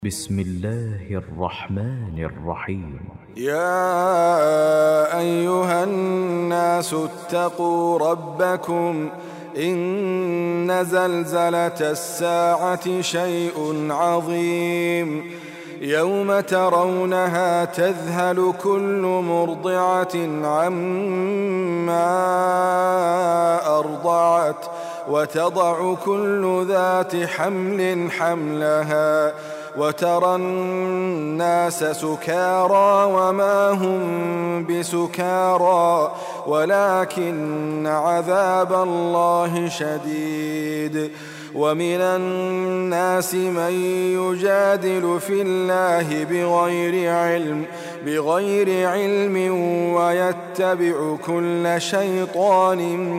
بسم الله الرحمن الرحيم. يا أيها الناس اتقوا ربكم إن زلزلة الساعة شيء عظيم يوم ترونها تذهل كل مرضعة عما أرضعت وتضع كل ذات حمل حملها وترى الناس سكارى وما هم بسكارى ولكن عذاب الله شديد. ومن الناس من يجادل في الله بغير علم ويتبع كل شيطان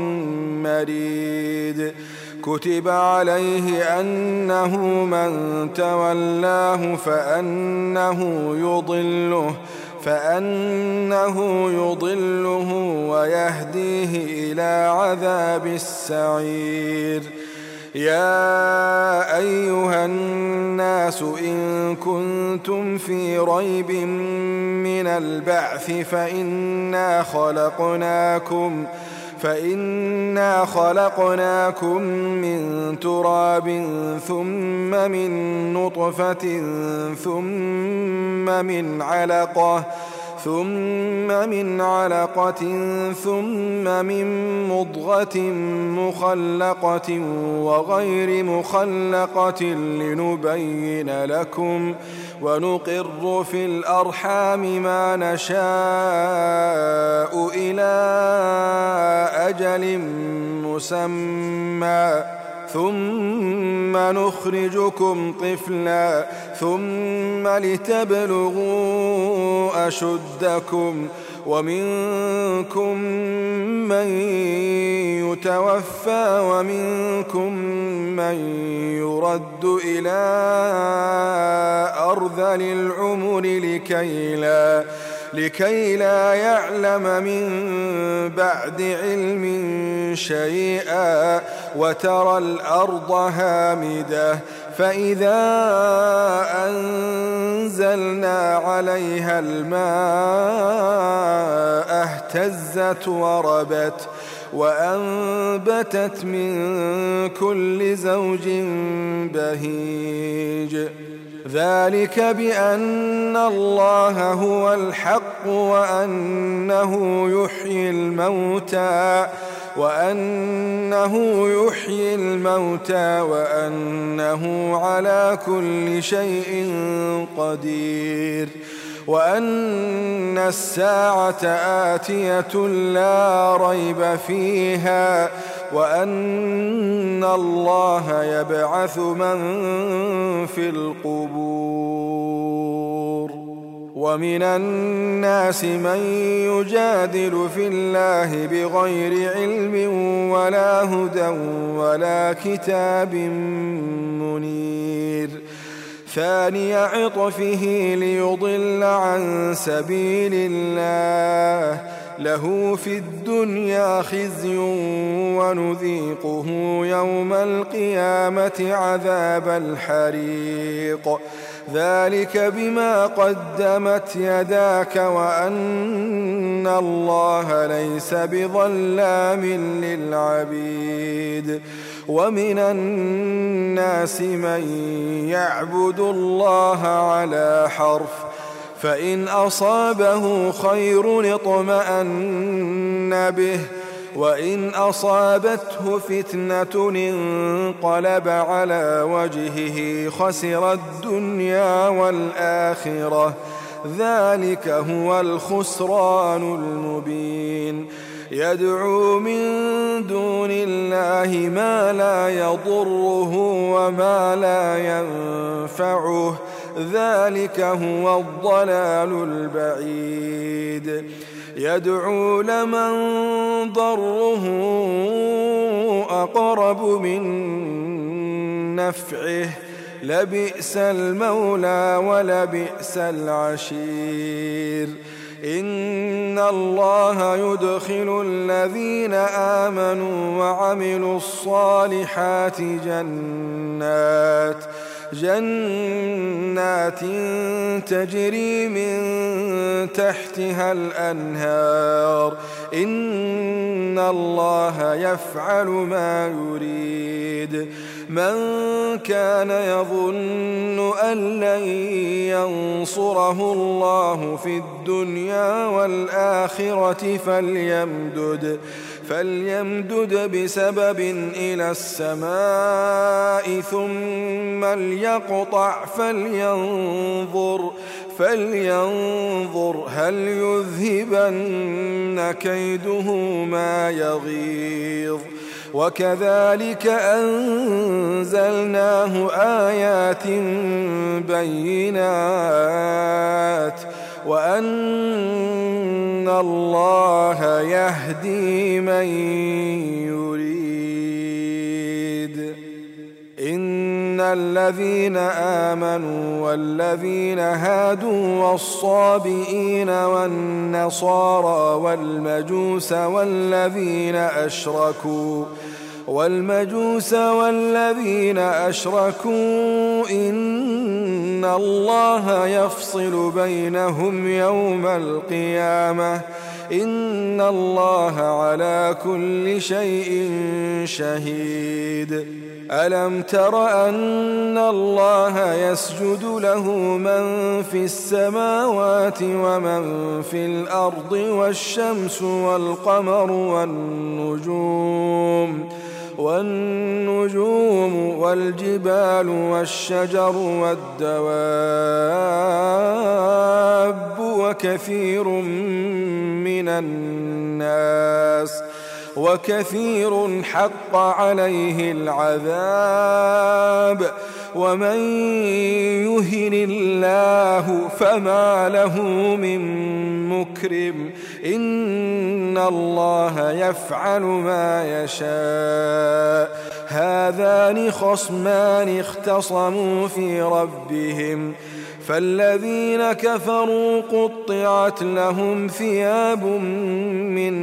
مريد. كتب عليه أنه من تولاه فأنه يضله ويهديه إلى عذاب السعير. يا أيها الناس إن كنتم في ريب من البعث فإنا خلقناكم من تراب ثم من نطفة ثم من علقة ثم من مضغة مخلقة وغير مخلقة لنبين لكم ونقر في الأرحام ما نشاء إلى أجل مسمى ثم نخرجكم طفلا ثم لتبلغوا أشدكم ومنكم من يتوفى ومنكم من يرد إلى أرذل العمر لكي لا يعلم من بعد علم شيئا وترى الأرض هامدة فإذا أنزلنا عليها الماء اهتزت وربت وأنبتت من كل زوج بهيج. ذلك بأن الله هو الحق وأنه يحيي الموتى وأنه على كل شيء قدير وأن الساعة آتية لا ريب فيها وأن الله يبعث من في القبور. ومن الناس من يجادل في الله بغير علم ولا هدى ولا كتاب منير. ثاني عطفه ليضل عن سبيل الله له في الدنيا خزي ونذيقه يوم القيامة عذاب الحريق. ذلك بما قدمت يداك وأن الله ليس بظلام للعبيد. ومن الناس من يعبد الله على حرف فإن أصابه خير اطمأن به وإن أصابته فتنة انقلب على وجهه خسر الدنيا والآخرة ذلك هو الخسران المبين. يدعو من دون الله ما لا يضره وما لا ينفعه ذلك هو الضلال البعيد. يدعو لمن ضره أقرب من نفعه لبئس المولى ولبئس العشير. إن الله يدخل الذين آمنوا وعملوا الصالحات جنات تجري من تحتها الأنهار إن الله يفعل ما يريد من كان يظن أن لن ينصره الله في الدنيا والآخرة فليمدد بسبب إلى السماء ثم ليقطع فلينظر هل يذهبن كيده ما يغيظ وكذلك أنزلناه آيات بينات وأن الله يهدي من يريد إن الذين آمنوا والذين هادوا والصابئين والنصارى والمجوس والذين أشركوا إن الله يفصل بينهم يوم القيامة إن الله على كل شيء شهيد ألم تر أن الله يسجد له من في السماوات ومن في الأرض والشمس والقمر والنجوم والجبال والشجر والدواب وكثير حق عليه العذاب ومن يهن الله فما له من مكرم إن الله يفعل ما يشاء هذان خصمان اختصموا في ربهم فالذين كفروا قطعت لهم ثياب من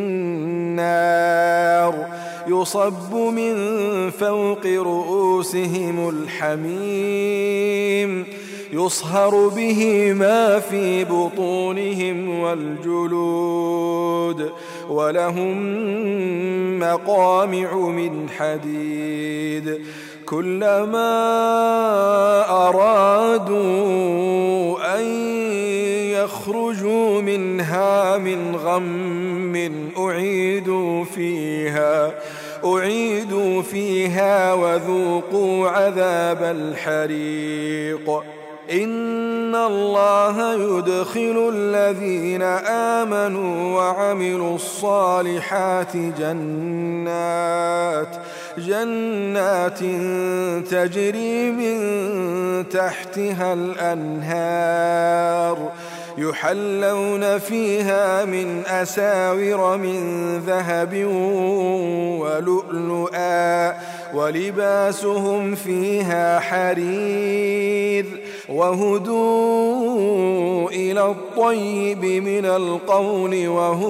نار يصب من فوق رؤوسهم الحميم يصهر به ما في بطونهم والجلود ولهم مقامع من حديد كلما أرادوا أن يخرجوا منها من غم أعيدوا فيها وذوقوا عذاب الحريق إن الله يدخل الذين آمنوا وعملوا الصالحات جنات تجري من تحتها الأنهار يحلون فيها من أساور من ذهب ولؤلؤا ولباسهم فيها حرير وهدوا إلى الطيب من القول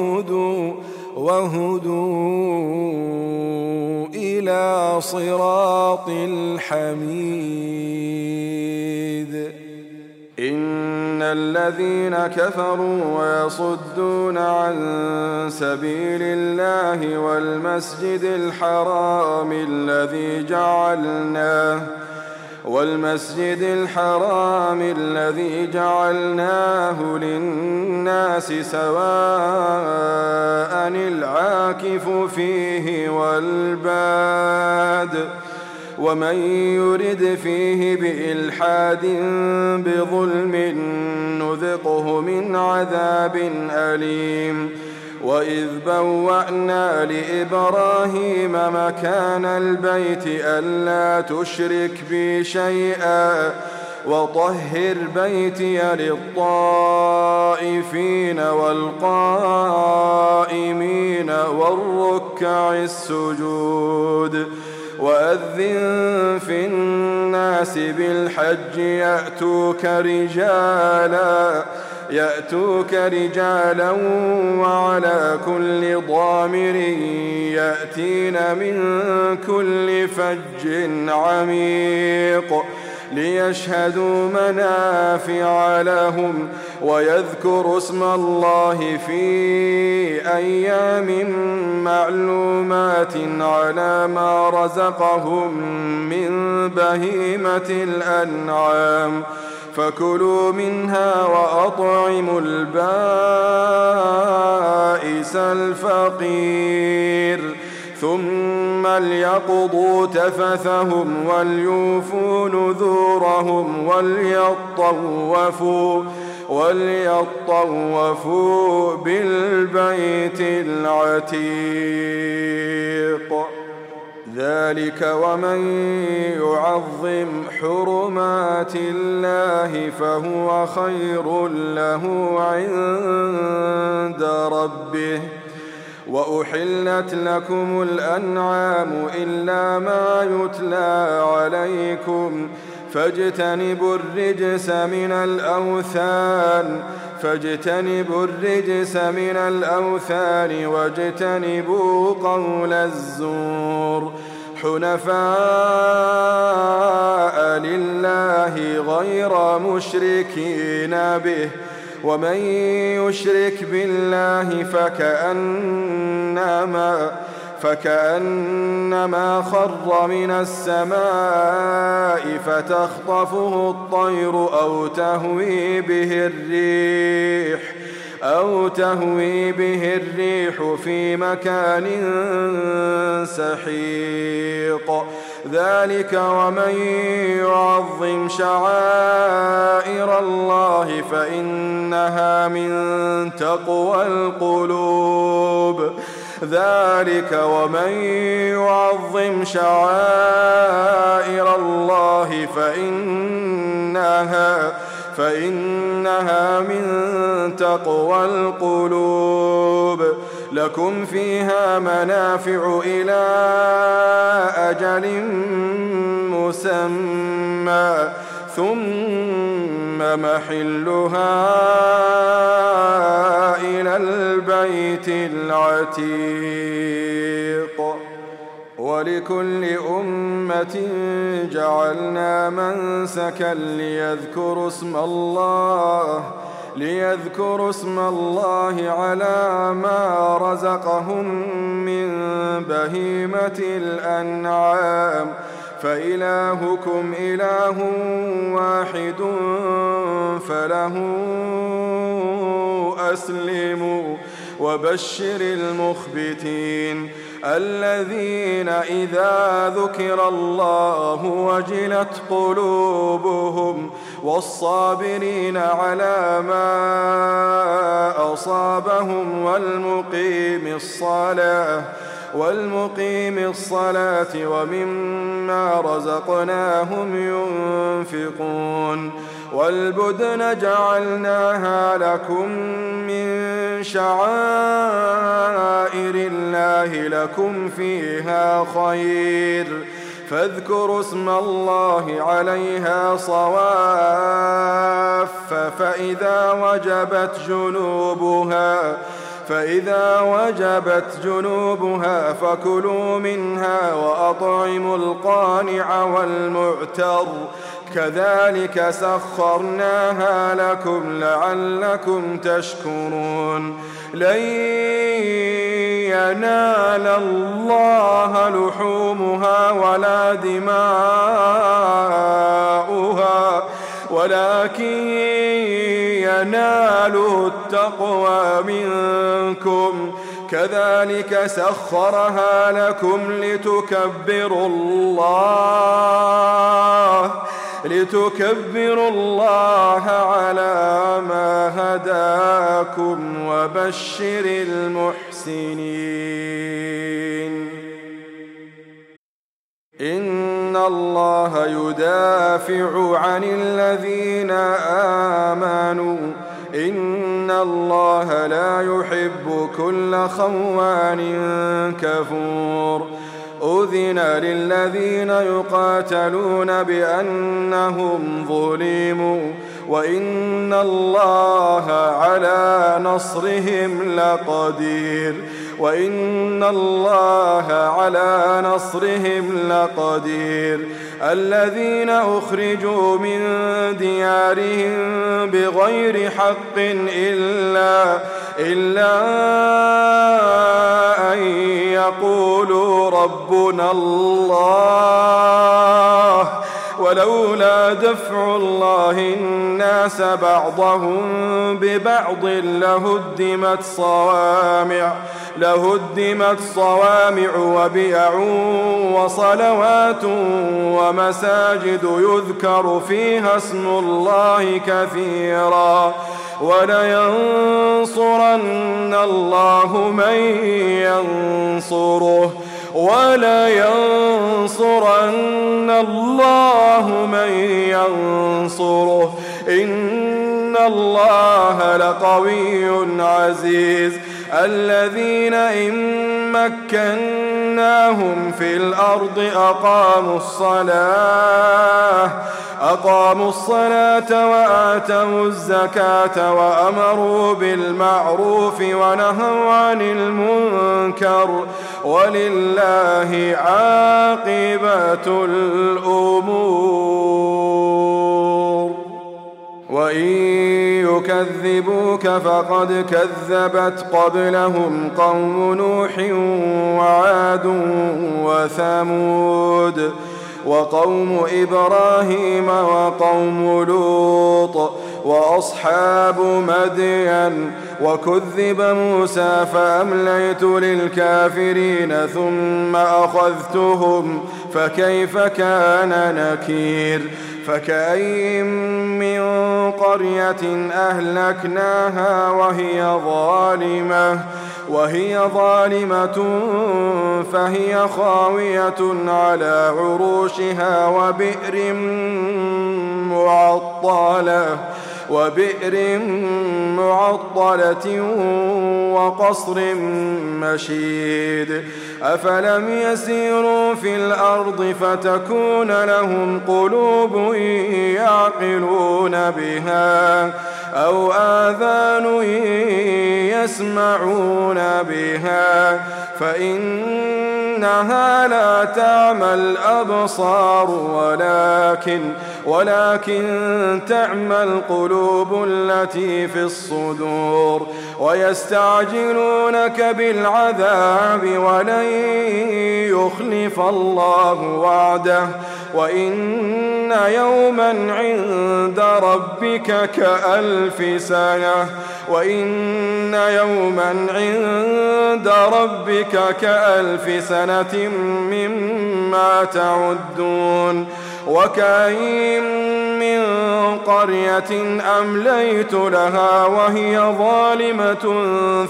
وهدوا إلى صراط الحميد إن الذين كفروا ويصدون عن سبيل الله والمسجد الحرام الذي جعلناه للناس سواء العاكف فيه والباد ومن يرد فيه بإلحاد بظلم نذقه من عذاب أليم وإذ بوأنا لإبراهيم مكان البيت ألا تشرك بي شيئا وطهر بيتي للطائفين والقائمين والركع السجود وأذن في الناس بالحج يأتوك رجالا وعلى كل ضامر يأتين من كل فج عميق ليشهدوا منافع لهم ويذكروا اسم الله في أيام معلومات على ما رزقهم من بهيمة الأنعام فكلوا منها وأطعموا البائس الفقير ثم ليقضوا تفثهم وليوفوا نذورهم وليطوفوا بالبيت العتيق. ذلك ومن يعظم حرمات الله فهو خير له عند ربه. وأحلت لكم الأنعام إلا ما يتلى عليكم فاجتنبوا الرجس من الأوثان واجتنبوا قول الزور حنفاء لله غير مشركين به ومن يشرك بالله فكأنما خر من السماء فتخطفه الطير أو تهوي به الريح في مكان سحيق. ذلك ومن يعظم شعائر الله فإنها من تقوى القلوب. ذلك ومن يعظم شعائر الله فإنها من تقوى القلوب. لكم فيها منافع إلى أجل مسمى ثم محلها إلى البيت العتيق. ولكل أمة جعلنا منسكا ليذكروا اسم الله على ما رزقهم من بهيمة الأنعام فإلهكم إله واحد فله أسلموا. وبشر المخبتين الذين إذا ذكر الله وجلت قلوبهم والصابرين على ما أصابهم والمقيم الصلاة ومما رزقناهم ينفقون. والبدن جعلناها لكم من شعائر الله لكم فيها خير فاذكروا اسم الله عليها صواف فإذا وجبت جنوبها فكلوا منها وأطعموا القانع والمعتر كذلك سخرناها لكم لعلكم تشكرون. لن ينال الله لحومها ولا دماؤها ولكن يناله التقوى منكم. كذلك سخرها لكم لتكبروا الله على ما هداكم وبشر المحسنين. إن الله يدافع عن الذين آمنوا إن الله لا يحب كل خوان كفور. أذن للذين يقاتلون بأنهم ظلموا وإن الله على نصرهم لقدير. وإن الله على نصرهم لقدير. الذين أخرجوا من ديارهم بغير حق إلا أن يقولوا ربنا الله ولولا دفع الله الناس بعضهم ببعض لهدمت صوامع وبيع وصلوات ومساجد يذكر فيها اسم الله كثيرا ولينصرن الله من ينصره إن الله لقوي عزيز. الذين إن مكناهم في الأرض أقاموا الصلاة وآتوا الزكاة وأمروا بالمعروف ونهوا عن المنكر ولله عاقبة الأمور. وإن يكذبوك فقد كذبت قبلهم قوم نوح وعاد وثمود وقوم إبراهيم وقوم لوط وأصحاب مدين وكذب موسى فأمليت للكافرين ثم أخذتهم فكيف كان نكير. فكأين من قرية أهلكناها وهي ظالمة فهي خاوية على عروشها وبئر معطلة وقصر مشيد. أفلم يسيروا في الأرض فتكون لهم قلوب يعقلون بها أو آذان يسمعون بها فإنها لا تعمى الأبصار ولكن تعمى القلوب التي في الصدور. ويستعجلونك بالعذاب ولن يخلف الله وعده وإن يوما عند ربك كألف سنة مما تعدون. وكأين من قرية أمليت لها وهي ظالمة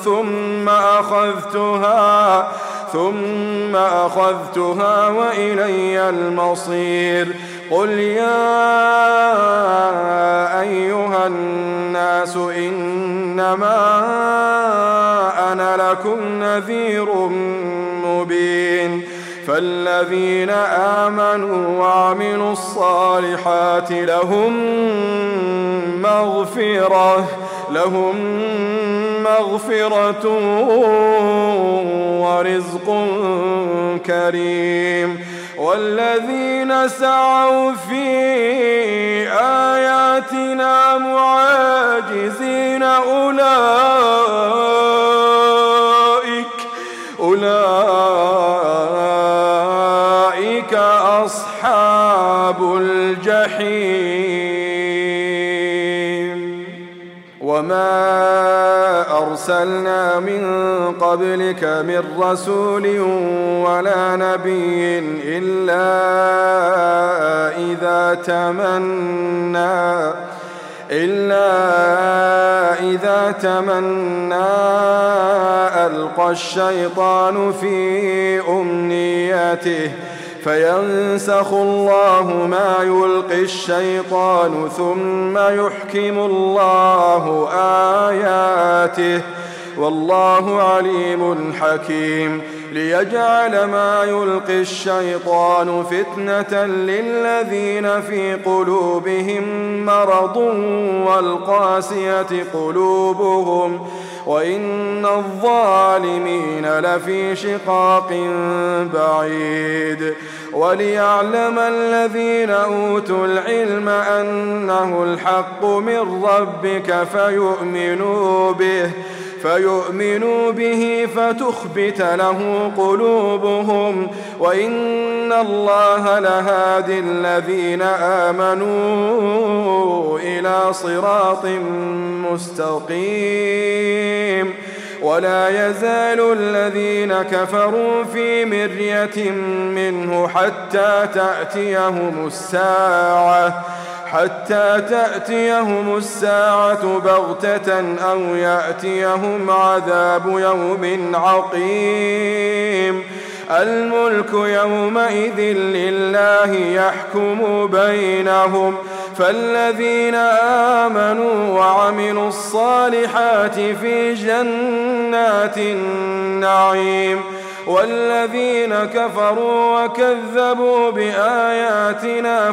ثم أخذتها وإلي المصير. قل يا أيها الناس إنما أنا لكم نذير مبين. فالذين آمنوا وعملوا الصالحات لهم مغفرة ورزق كريم. والذين سعوا في آياتنا معاجزين أولئك أصحاب الجحيم. وما أرسلنا من قبلك من رسول ولا نبي إلا إذا تمنى ألقى الشيطان في أمنيته فينسخ الله ما يلقي الشيطان ثم يحكم الله آياته والله عليم حكيم. ليجعل ما يلقي الشيطان فتنة للذين في قلوبهم مرض والقاسية قلوبهم وإن الظالمين لفي شقاق بعيد. وليعلم الذين أوتوا العلم أنه الحق من ربك فيؤمنوا به فتخبت له قلوبهم، وإن الله لهادي الذين آمنوا إلى صراط مستقيم. ولا يزال الذين كفروا في مرية منه حتى تأتيهم الساعة بغتة أو يأتيهم عذاب يوم عقيم. الملك يومئذ لله يحكم بينهم، فالذين آمنوا وعملوا الصالحات في جنات النعيم، والذين كفروا وكذبوا بآياتنا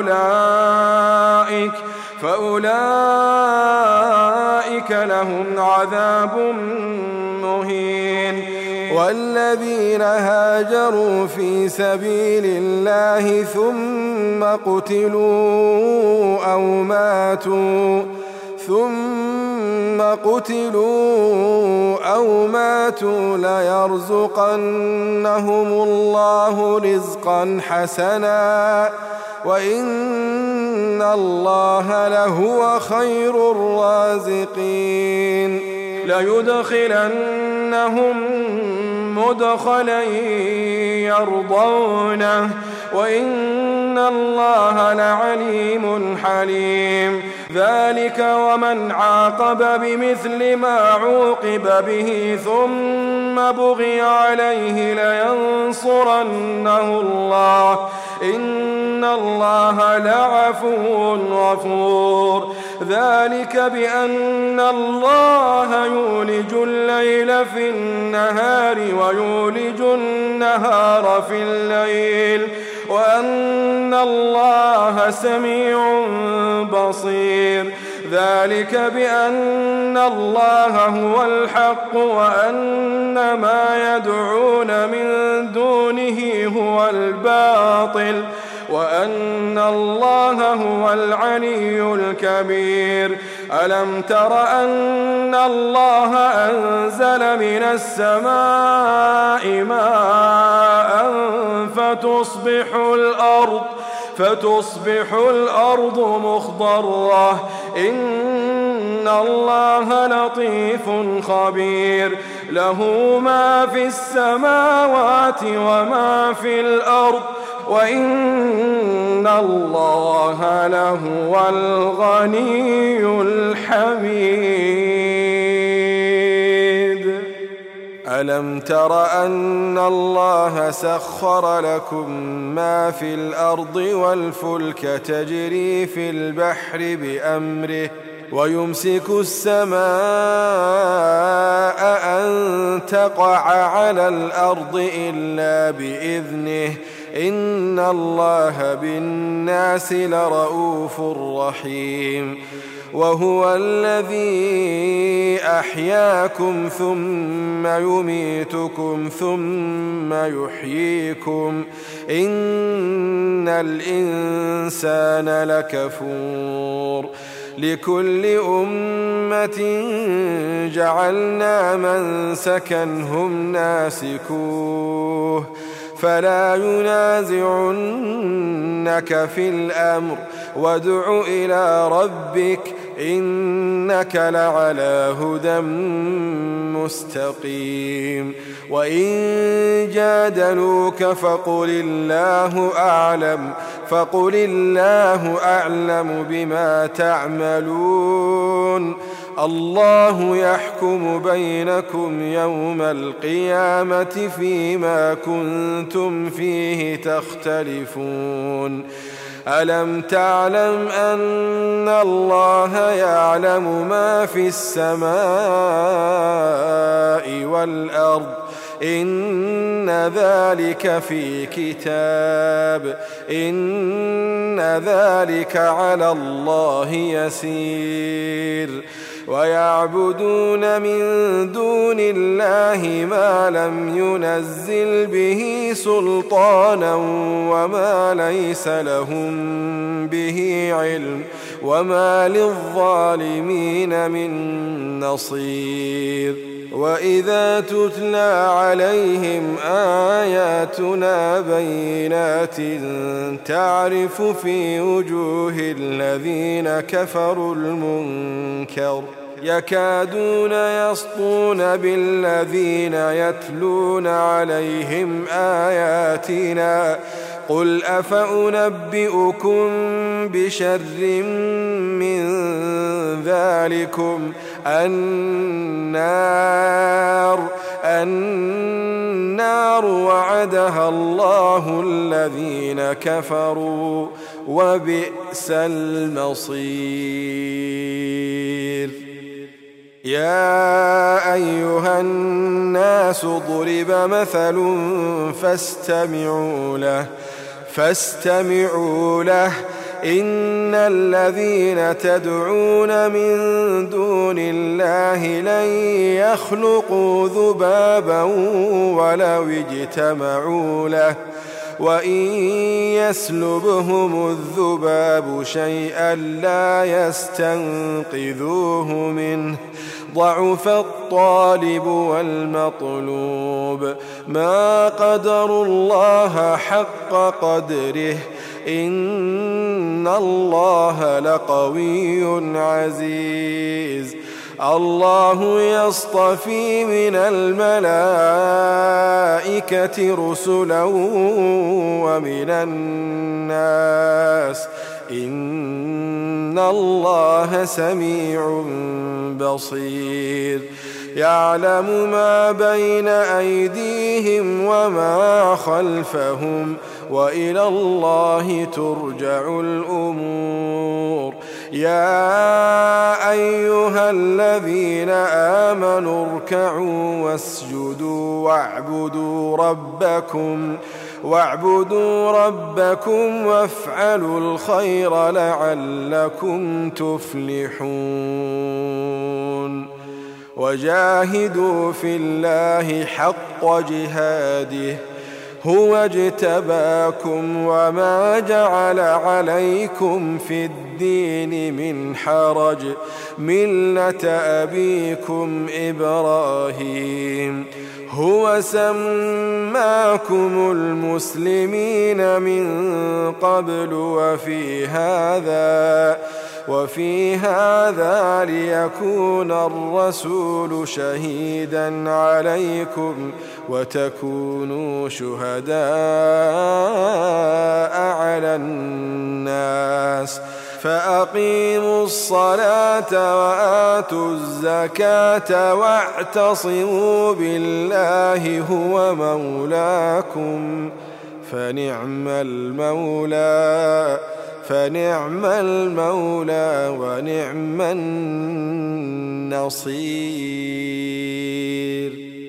فأولئك لهم عذاب مهين. والذين هاجروا في سبيل الله ثم قتلوا أو ماتوا ليرزقنهم الله رزقا حسنا، وإن الله لهو خير الرازقين. ليدخلنهم مدخلا يرضونه، وإن الله لعليم حليم. ذلك ومن عاقب بمثل ما عوقب به ثم بغي عليه لينصرنه الله، إن الله لعفو غفور. ذلك بأن الله يولج الليل في النهار ويولج النهار في الليل، وأن الله سميع بصير. ذلك بأن الله هو الحق وأن ما يدعون من دونه هو الباطل، وأن الله هو العلي الكبير. ألم تر أن الله أنزل من السماء ماء فتصبح الأرض مخضرة، إن الله لطيف خبير. له ما في السماوات وما في الأرض، وإن الله لهو الغني الحميد. ألم تر أن الله سخر لكم ما في الأرض والفلك تجري في البحر بأمره، ويمسك السماء أن تقع على الأرض إلا بإذنه، إن الله بالناس لرؤوف رحيم. وهو الذي أحياكم ثم يميتكم ثم يحييكم، إن الإنسان لكفور. لكل أمة جعلنا منسكا هم ناسكوه، فلا ينازعنك في الأمر، وادع إلى ربك إنك لعلى هدى مستقيم. وإن جادلوك فقل الله أعلم بما تعملون. الله يحكم بينكم يوم القيامة فيما كنتم فيه تختلفون. ألم تعلم أن الله يعلم ما في السماء والأرض؟ إن ذلك في كتاب، إن ذلك على الله يسير. ويعبدون من دون الله ما لم ينزل به سلطانا وما ليس لهم به علم وما للظالمين من نصير وإذا تتلى عليهم آياتنا بينات تعرف في وجوه الذين كفروا المنكر يكادون يسطون بالذين يتلون عليهم آياتنا قل أفأنبئكم بشر من ذلكم النار وعدها الله الذين كفروا وبئس المصير يا أيها الناس ضرب مثل فاستمعوا له إن الذين تدعون من دون الله لن يخلقوا ذبابا ولو اجتمعوا له وإن يسلبهم الذباب شيئا لا يستنقذوه منه ضعف الطالب والمطلوب ما قدروا الله حق قدره إن الله لقوي عزيز الله يصطفي من الملائكة رسلا ومن الناس إن الله سميع بصير يعلم ما بين أيديهم وما خلفهم وإلى الله ترجع الأمور يا أيها الذين آمنوا اركعوا واسجدوا واعبدوا ربكم وافعلوا الخير لعلكم تفلحون وجاهدوا في الله حق جهاده هو اجتباكم وما جعل عليكم في الدين من حرج ملة أبيكم إبراهيم هو سماكم المسلمين من قبل وفي هذا ليكون الرسول شهيدا عليكم وتكونوا شهداء على الناس فأقيموا الصلاة وآتوا الزكاة واعتصموا بالله هو مولاكم فنعم المولى ونعم النصير